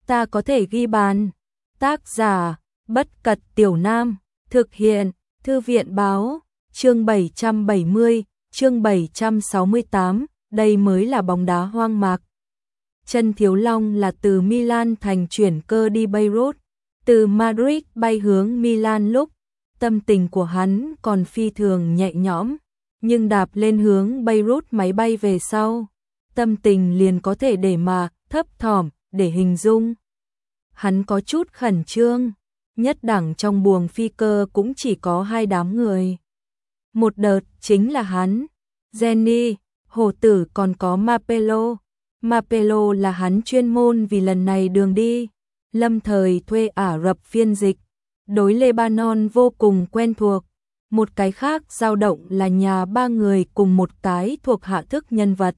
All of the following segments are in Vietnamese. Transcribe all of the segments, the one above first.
ta có thể ghi bàn. Tác giả, Bất Cật Tiểu Nam, thực hiện, Thư viện báo, chương 770, chương 768, đây mới là bóng đá hoang mạc. Chân Thiếu Long là từ Milan thành chuyển cơ đi Beirut, từ Madrid bay hướng Milan lúc, tâm tình của hắn còn phi thường nhẹ nhõm, nhưng đạp lên hướng Beirut máy bay về sau, tâm tình liền có thể để mà thấp thỏm để hình dung. Hắn có chút khẩn trương, nhất đẳng trong buồng phi cơ cũng chỉ có 2 đám người. Một đợt chính là hắn, Jenny, Hổ Tử còn có Mapello. Mapello là hắn chuyên môn vì lần này đường đi, lâm thời thuê Ả Rập phiên dịch, đối Lebanon vô cùng quen thuộc. Một cái khác dao động là nhà 3 người cùng một cái thuộc hạ thức nhân vật.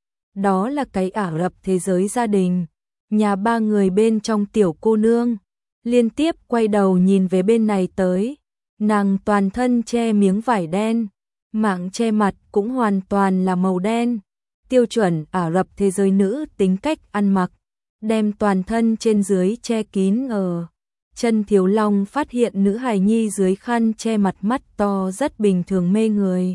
Đó là cái Ả Rập thế giới gia đình. Nhà 3 người bên trong tiểu cô nương liên tiếp quay đầu nhìn về bên này tới. Nàng toàn thân che miếng vải đen, mạng che mặt cũng hoàn toàn là màu đen. Tiêu chuẩn Ả Rập thế giới nữ tính cách ăn mặc, đem toàn thân trên dưới che kín ở. Chân Thiếu Long phát hiện nữ hài nhi dưới khăn che mặt mắt to rất bình thường mê người.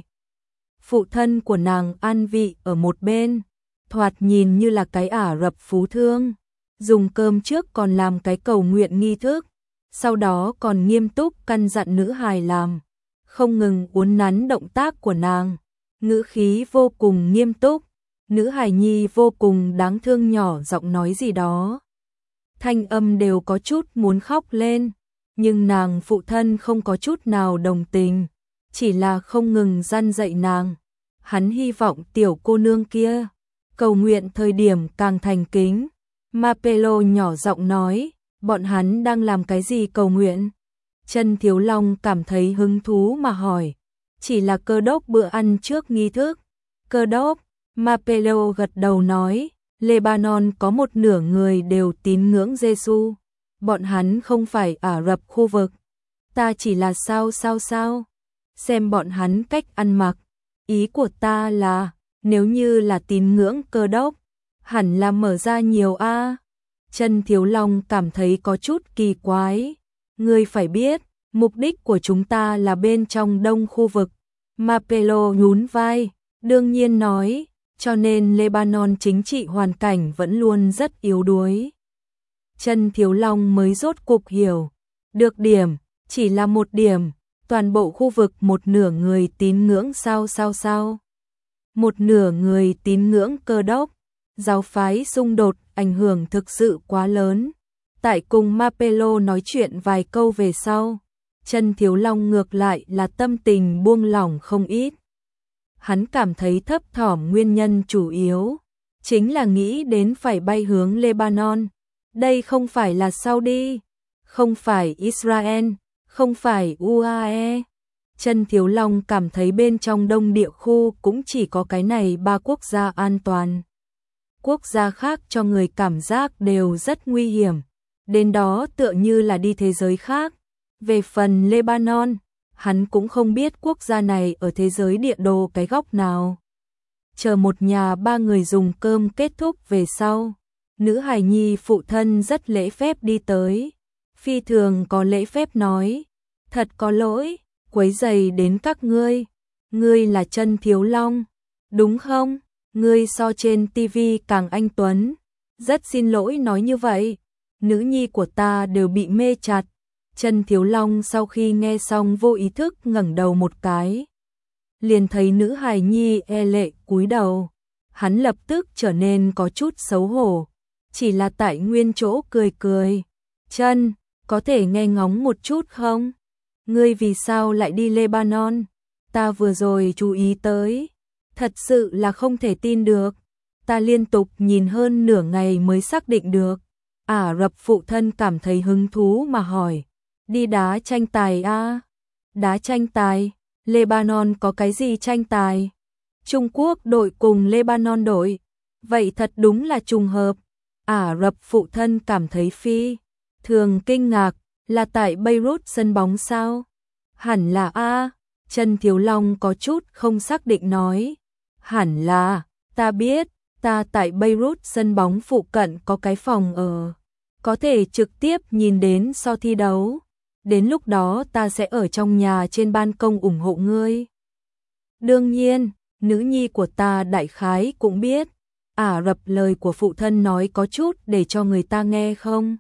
Phụ thân của nàng an vị ở một bên, thoạt nhìn như là cái Ả Rập phú thương. Dùng cơm trước còn làm cái cầu nguyện nghi thức, sau đó còn nghiêm túc căn dặn nữ hài làm, không ngừng uốn nắn động tác của nàng, ngữ khí vô cùng nghiêm túc. Nữ hài nhi vô cùng đáng thương nhỏ giọng nói gì đó, thanh âm đều có chút muốn khóc lên, nhưng nàng phụ thân không có chút nào đồng tình, chỉ là không ngừng răn dạy nàng. Hắn hy vọng tiểu cô nương kia cầu nguyện thời điểm càng thành kính. Mapello nhỏ giọng nói, bọn hắn đang làm cái gì cầu nguyện? Chân Thiếu Long cảm thấy hứng thú mà hỏi, chỉ là cơ đốc bữa ăn trước nghi thức. Cơ đốc, Mapello gật đầu nói, Lebanon có một nửa người đều tín ngưỡng Giêsu, bọn hắn không phải Ả Rập khu vực. Ta chỉ là sao, xem bọn hắn cách ăn mặc, ý của ta là, nếu như là tín ngưỡng cơ đốc, hẳn là mở ra nhiều a. Chân Thiếu Long cảm thấy có chút kỳ quái. Ngươi phải biết, mục đích của chúng ta là bên trong đông khu vực. Mapello nhún vai, đương nhiên nói, cho nên Lebanon chính trị hoàn cảnh vẫn luôn rất yếu đuối. Chân Thiếu Long mới rốt cục hiểu, được điểm, chỉ là một điểm, toàn bộ khu vực một nửa người tín ngưỡng sao. Một nửa người tín ngưỡng cơ đốc. Giáo phái xung đột ảnh hưởng thực sự quá lớn. Tại cùng Mapello nói chuyện vài câu về sau, Chân Thiếu Long ngược lại là tâm tình buông lỏng không ít. Hắn cảm thấy thấp thỏm nguyên nhân chủ yếu chính là nghĩ đến phải bay hướng Lebanon. Đây không phải là Saudi, không phải Israel, không phải UAE. Chân Thiếu Long cảm thấy bên trong đông địa khu cũng chỉ có cái này 3 quốc gia an toàn. Quốc gia khác cho người cảm giác đều rất nguy hiểm, đến đó tựa như là đi thế giới khác. Về phần Lebanon, hắn cũng không biết quốc gia này ở thế giới địa đồ cái góc nào. Chờ một nhà 3 người dùng cơm kết thúc về sau, nữ hài nhi phụ thân rất lễ phép đi tới, phi thường có lễ phép nói, thật có lỗi, quấy rầy đến các ngươi. Ngươi là Chân Thiếu Long, đúng không? Ngươi so trên tivi càng anh tuấn. Rất xin lỗi nói như vậy, nữ nhi của ta đều bị mê chặt. Chân Thiếu Long sau khi nghe xong vô ý thức ngẩng đầu một cái, liền thấy nữ hài nhi e lệ cúi đầu. Hắn lập tức trở nên có chút xấu hổ, chỉ là tại nguyên chỗ cười. Chân, có thể nghe ngóng một chút không? Ngươi vì sao lại đi Lebanon? Ta vừa rồi chú ý tới, thật sự là không thể tin được. Ta liên tục nhìn hơn nửa ngày mới xác định được. Ả Rập phụ thân cảm thấy hứng thú mà hỏi, đi đá tranh tài à? Đá tranh tài? Lebanon có cái gì tranh tài? Trung Quốc đội cùng Lebanon đội. Vậy thật đúng là trùng hợp. Ả Rập phụ thân cảm thấy phi thường kinh ngạc, là tại Beirut sân bóng sao? Hẳn là a. Chân Thiếu Long có chút không xác định nói, hẳn là, ta biết, ta tại Beirut sân bóng phụ cận có cái phòng ở. có thể trực tiếp nhìn đến so thi đấu. Đến lúc đó ta sẽ ở trong nhà trên ban công ủng hộ ngươi. Đương nhiên, nữ nhi của ta đại khái cũng biết. Ả Rập lời của phụ thân nói có chút để cho người ta nghe không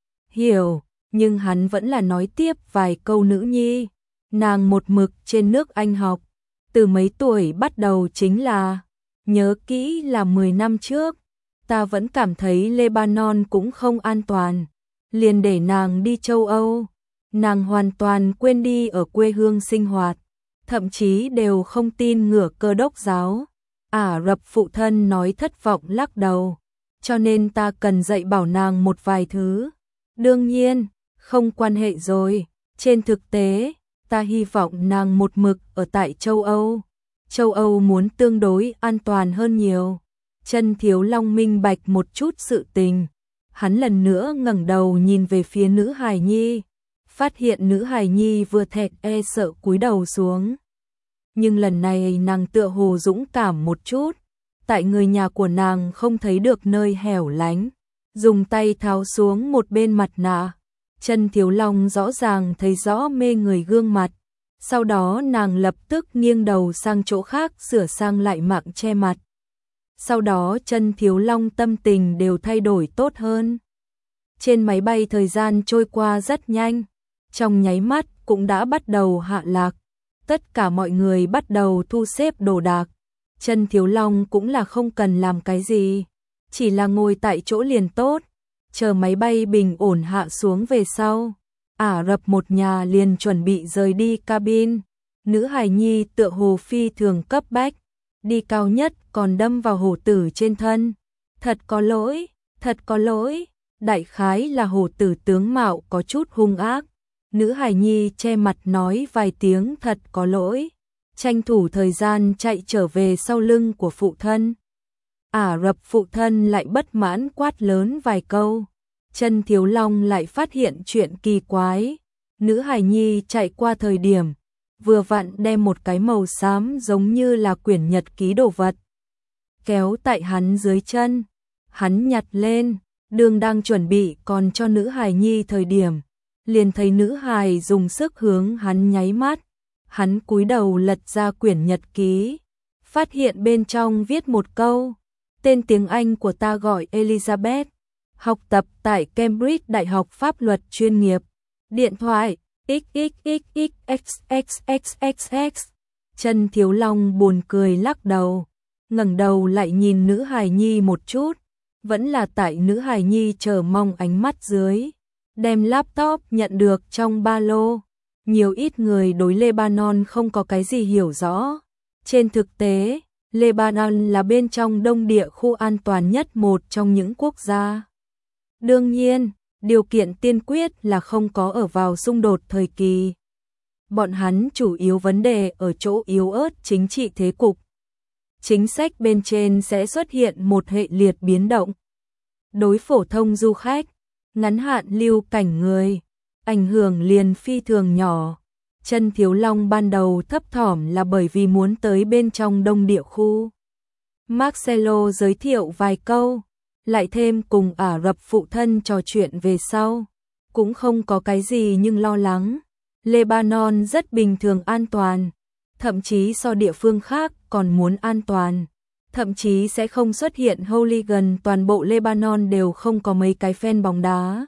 hiểu, nhưng hắn vẫn là nói tiếp vài câu. Nữ nhi, nàng một mực trên nước Anh học, từ mấy tuổi bắt đầu chính là, nhớ kỹ là 10 năm trước, ta vẫn cảm thấy Lebanon cũng không an toàn, liền để nàng đi châu Âu, nàng hoàn toàn quên đi ở quê hương sinh hoạt, thậm chí đều không tin ngửa Cơ đốc giáo. Ả Rập phụ thân nói thất vọng lắc đầu, cho nên ta cần dạy bảo nàng một vài thứ. Đương nhiên, không quan hệ rồi, trên thực tế, ta hy vọng nàng một mực ở tại châu Âu. Châu Âu muốn tương đối an toàn hơn nhiều. Chân Thiếu Long minh bạch một chút sự tình. Hắn lần nữa ngẩng đầu nhìn về phía nữ hài nhi, phát hiện nữ hài nhi vừa thẹn sợ cúi đầu xuống. Nhưng lần này nàng tựa hồ dũng cảm một chút, tại người nhà của nàng không thấy được nơi hẻo lánh, dùng tay tháo xuống một bên mặt nạ. Chân Thiếu Long rõ ràng thấy rõ mê người gương mặt, sau đó nàng lập tức nghiêng đầu sang chỗ khác sửa sang lại mạng che mặt. Sau đó Chân Thiếu Long tâm tình đều thay đổi tốt hơn. Trên máy bay thời gian trôi qua rất nhanh, trong nháy mắt cũng đã bắt đầu hạ lạc. Tất cả mọi người bắt đầu thu xếp đồ đạc. Chân Thiếu Long cũng là không cần làm cái gì, chỉ là ngồi tại chỗ liền tốt, chờ máy bay bình ổn hạ xuống về sau. Ả Rập một nhà liền chuẩn bị rời đi cabin. Nữ hài nhi tựa hồ phi thường cấp bách, đi cao nhất còn đâm vào hổ tử trên thân. Thật có lỗi, thật có lỗi. Đại khái là hổ tử tướng mạo có chút hung ác. Nữ hài nhi che mặt nói vài tiếng thật có lỗi, tranh thủ thời gian chạy trở về sau lưng của phụ thân. Ả Rập phụ thân lại bất mãn quát lớn vài câu. Chân Thiếu Long lại phát hiện chuyện kỳ quái. Nữ hài nhi chạy qua thời điểm, vừa vặn đem một cái màu xám giống như là quyển nhật ký đồ vật kéo tại hắn dưới chân. Hắn nhặt lên, đường đang chuẩn bị còn cho nữ hài nhi thời điểm, liền thấy nữ hài dùng sức hướng hắn nháy mắt. Hắn cúi đầu lật ra quyển nhật ký, phát hiện bên trong viết một câu: tên tiếng Anh của ta gọi Elizabeth, học tập tại Cambridge Đại học Pháp luật chuyên nghiệp, điện thoại XXXXXXXX. Chân Thiếu Long buồn cười lắc đầu, ngẩng đầu lại nhìn nữ hài nhi một chút, vẫn là tại nữ hài nhi chờ mong ánh mắt dưới, đem laptop nhận được trong ba lô. Nhiều ít người đối Lebanon không có cái gì hiểu rõ. Trên thực tế, Lebanon là bên trong Đông Địa khu an toàn nhất một trong những quốc gia. Đương nhiên, điều kiện tiên quyết là không có ở vào xung đột thời kỳ. Bọn hắn chủ yếu vấn đề ở chỗ yếu ớt chính trị thế cục. Chính sách bên trên sẽ xuất hiện một hệ liệt biến động. Đối phổ thông du khách, ngắn hạn lưu cảnh người, ảnh hưởng liền phi thường nhỏ. Chân Thiếu Long ban đầu thấp thỏm là bởi vì muốn tới bên trong Đông Địa khu. Marcelo giới thiệu vài câu, lại thêm cùng Ả Rập phụ thân trò chuyện về sau, cũng không có cái gì nhưng lo lắng. Lebanon rất bình thường an toàn, thậm chí so địa phương khác còn muốn an toàn. Thậm chí sẽ không xuất hiện hooligan, toàn bộ Lebanon đều không có mấy cái fan bóng đá.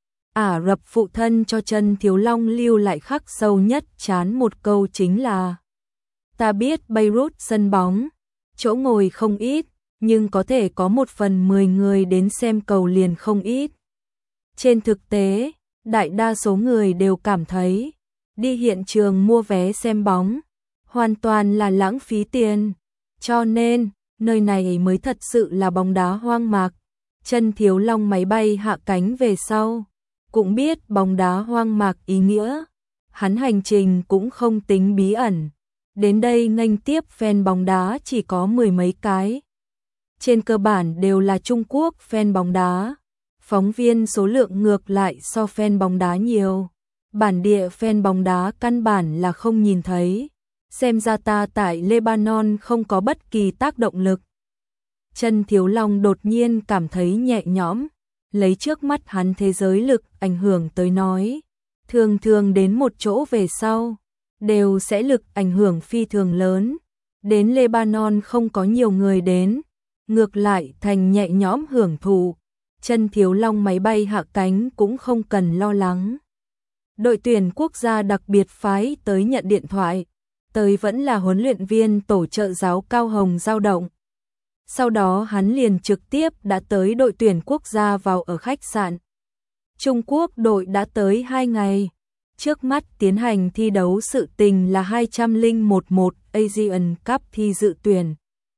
Ả Rập phụ thân cho Chân Thiếu Long lưu lại khắc sâu nhất chán một câu chính là: ta biết Beirut sân bóng, chỗ ngồi không ít, nhưng có thể có 1/10 người đến xem cầu liền không ít. Trên thực tế, đại đa số người đều cảm thấy đi hiện trường mua vé xem bóng hoàn toàn là lãng phí tiền, cho nên nơi này mới thật sự là bóng đá hoang mạc. Chân Thiếu Long máy bay hạ cánh về sau, cũng biết bóng đá hoang mạc ý nghĩa. Hắn hành trình cũng không tính bí ẩn. Đến đây nghênh tiếp fan bóng đá chỉ có 10 mấy cái. Trên cơ bản đều là Trung Quốc fan bóng đá. Phóng viên số lượng ngược lại so fan bóng đá nhiều. Bản địa fan bóng đá căn bản là không nhìn thấy. Xem ra ta tại Lebanon không có bất kỳ tác động lực. Chân Thiếu Long đột nhiên cảm thấy nhẹ nhõm. lấy trước mắt hắn thế giới lực ảnh hưởng tới nói, thường thường đến một chỗ về sau, đều sẽ lực ảnh hưởng phi thường lớn. Đến Lebanon không có nhiều người đến, ngược lại thành nhẹ nhõm hưởng thụ. Chân Thiếu Long máy bay hạ cánh cũng không cần lo lắng. Đội tuyển quốc gia đặc biệt phái tới nhận điện thoại, tới vẫn là huấn luyện viên tổ trợ giáo Cao Hồng dao động. Sau đó hắn liền trực tiếp đã tới đội tuyển quốc gia vào ở khách sạn. Trung Quốc đội đã tới 2 ngày. Trước mắt tiến hành thi đấu sự tình là 201-1 Asian Cup thi dự tuyển.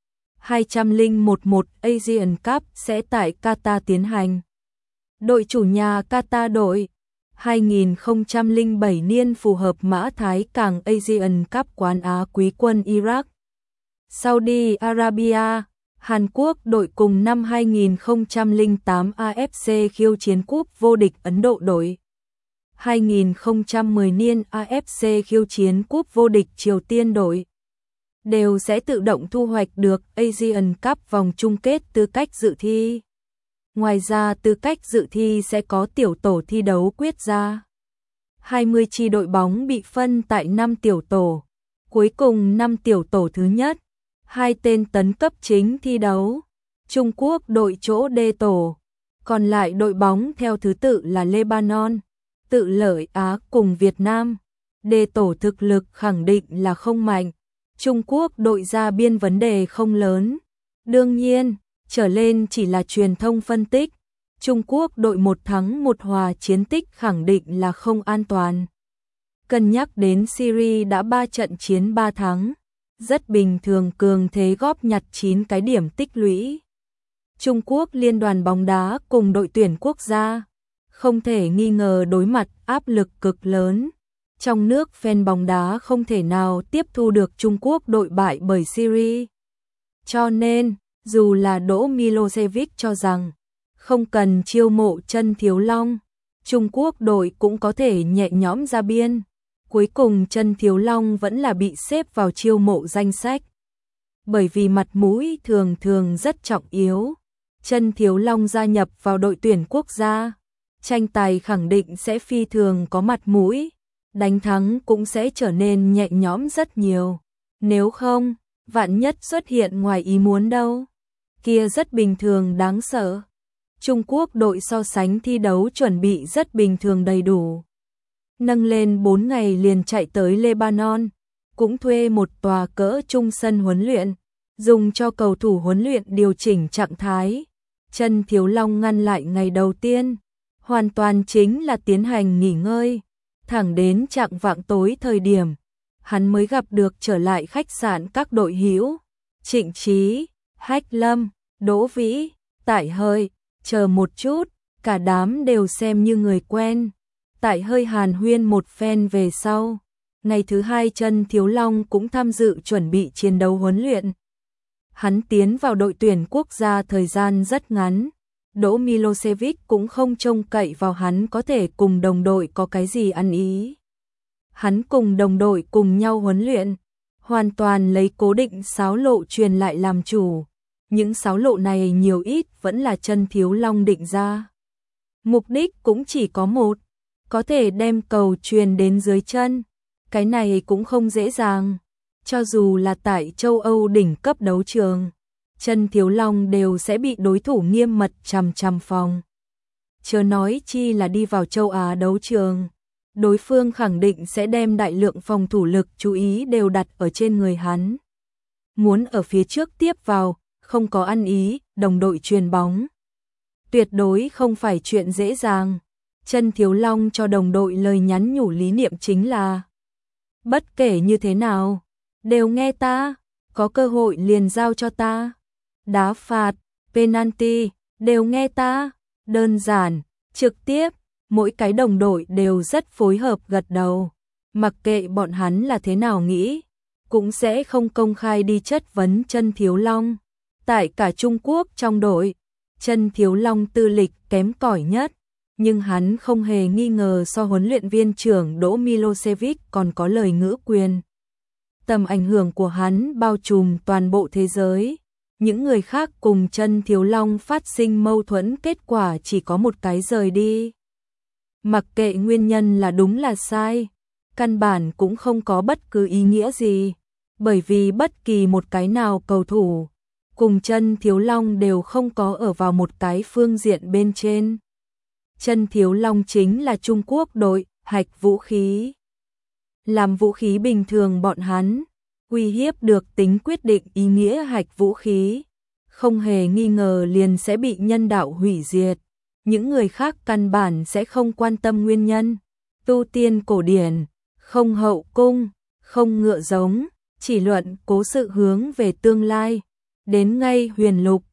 201-1 Asian Cup sẽ tại Qatar tiến hành. Đội chủ nhà Qatar đội 2007 niên phù hợp Mã Thái Cảng Asian Cup quán Á quý quân Iraq. Saudi Arabia, Hàn Quốc đội cùng năm 2008 AFC khiêu chiến cúp vô địch Ấn Độ đội. 2010 niên AFC khiêu chiến cúp vô địch Triều Tiên đội. Đều sẽ tự động thu hoạch được Asian Cup vòng chung kết tư cách dự thi. Ngoài ra tư cách dự thi sẽ có tiểu tổ thi đấu quyết ra. 20 chi đội bóng bị phân tại 5 tiểu tổ. Cuối cùng 5 tiểu tổ thứ nhất, 2 tên tấn cấp chính thi đấu. Trung Quốc đội chỗ D tổ. Còn lại đội bóng theo thứ tự là Lebanon, Tự Lợi Á cùng Việt Nam. D tổ thực lực khẳng định là không mạnh. Trung Quốc đội ra biên vấn đề không lớn. Đương nhiên, trở lên chỉ là truyền thông phân tích. Trung Quốc đội 1 thắng 1 hòa chiến tích khẳng định là không an toàn. Cân nhắc đến Syria đã 3 trận chiến 3 thắng, rất bình thường cường thế góp nhặt 9 cái điểm tích lũy. Trung Quốc liên đoàn bóng đá cùng đội tuyển quốc gia không thể nghi ngờ đối mặt áp lực cực lớn. Trong nước fan bóng đá không thể nào tiếp thu được Trung Quốc đội bại bởi Syria. Cho nên, dù là Đỗ Milosevic cho rằng không cần chiêu mộ Chân Thiếu Long, Trung Quốc đội cũng có thể nhẹ nhõm ra biên. Cuối cùng Chân Thiếu Long vẫn là bị xếp vào chiêu mộ danh sách. Bởi vì mặt mũi thường thường rất trọng yếu. Chân Thiếu Long gia nhập vào đội tuyển quốc gia, tranh tài khẳng định sẽ phi thường có mặt mũi, đánh thắng cũng sẽ trở nên nhẹ nhõm rất nhiều. Nếu không, vạn nhất xuất hiện ngoài ý muốn đâu, kia rất bình thường đáng sợ. Trung Quốc đội so sánh thi đấu chuẩn bị rất bình thường đầy đủ. Nâng lên 4 ngày liền chạy tới Lebanon, cũng thuê một tòa cỡ trung sân huấn luyện, dùng cho cầu thủ huấn luyện điều chỉnh trạng thái. Chân Thiếu Long ngăn lại ngày đầu tiên, hoàn toàn chính là tiến hành nghỉ ngơi, thẳng đến chạng vạng tối thời điểm, hắn mới gặp được trở lại khách sạn các đội hữu, Trịnh Trí, Hách Lâm, Đỗ Vĩ, Tại Hơi, chờ một chút, cả đám đều xem như người quen. Tại Hơi hàn huyên một phen về sau, ngày thứ 2 Chân Thiếu Long cũng tham dự chuẩn bị chiến đấu huấn luyện. Hắn tiến vào đội tuyển quốc gia thời gian rất ngắn, Đỗ Milosevic cũng không trông cậy vào hắn có thể cùng đồng đội có cái gì ăn ý. Hắn cùng đồng đội cùng nhau huấn luyện, hoàn toàn lấy cố định sáo lộ truyền lại làm chủ. Những sáo lộ này nhiều ít vẫn là Chân Thiếu Long định ra. Mục đích cũng chỉ có một, có thể đem cầu truyền đến dưới chân. Cái này cũng không dễ dàng. Cho dù là tại châu Âu đỉnh cấp đấu trường, Chân Thiếu Long đều sẽ bị đối thủ nghiêm mật chằm chằm phòng. Chớ nói chi là đi vào châu Á đấu trường, đối phương khẳng định sẽ đem đại lượng phòng thủ lực chú ý đều đặt ở trên người hắn. Muốn ở phía trước tiếp vào, không có ăn ý, đồng đội truyền bóng. Tuyệt đối không phải chuyện dễ dàng. Chân Thiếu Long cho đồng đội lời nhắn nhủ lý niệm chính là: bất kể như thế nào, đều nghe ta, có cơ hội liền giao cho ta. Đá phạt, penalty, đều nghe ta, đơn giản, trực tiếp, mỗi cái đồng đội đều rất phối hợp gật đầu. Mặc kệ bọn hắn là thế nào nghĩ, cũng sẽ không công khai đi chất vấn Chân Thiếu Long. Tại cả Trung Quốc trong đội, Chân Thiếu Long tư lịch kém cỏi nhất, nhưng hắn không hề nghi ngờ so huấn luyện viên trưởng Đỗ Milosevic còn có lời ngữ quyền. Tầm ảnh hưởng của hắn bao trùm toàn bộ thế giới. Những người khác cùng Chân Thiếu Long phát sinh mâu thuẫn, kết quả chỉ có một cái rời đi. Mặc kệ nguyên nhân là đúng là sai, căn bản cũng không có bất cứ ý nghĩa gì, bởi vì bất kỳ một cái nào cầu thủ cùng Chân Thiếu Long đều không có ở vào một cái phương diện bên trên. Chân Thiếu Long chính là Trung Quốc đội hạch vũ khí. Làm vũ khí bình thường bọn hắn uy hiếp được tính quyết định ý nghĩa hạch vũ khí, không hề nghi ngờ liền sẽ bị nhân đạo hủy diệt. Những người khác căn bản sẽ không quan tâm nguyên nhân. Tu tiên cổ điển, không hậu cung, không ngựa giống, chỉ luận cố sự hướng về tương lai. Đến ngay huyền lục,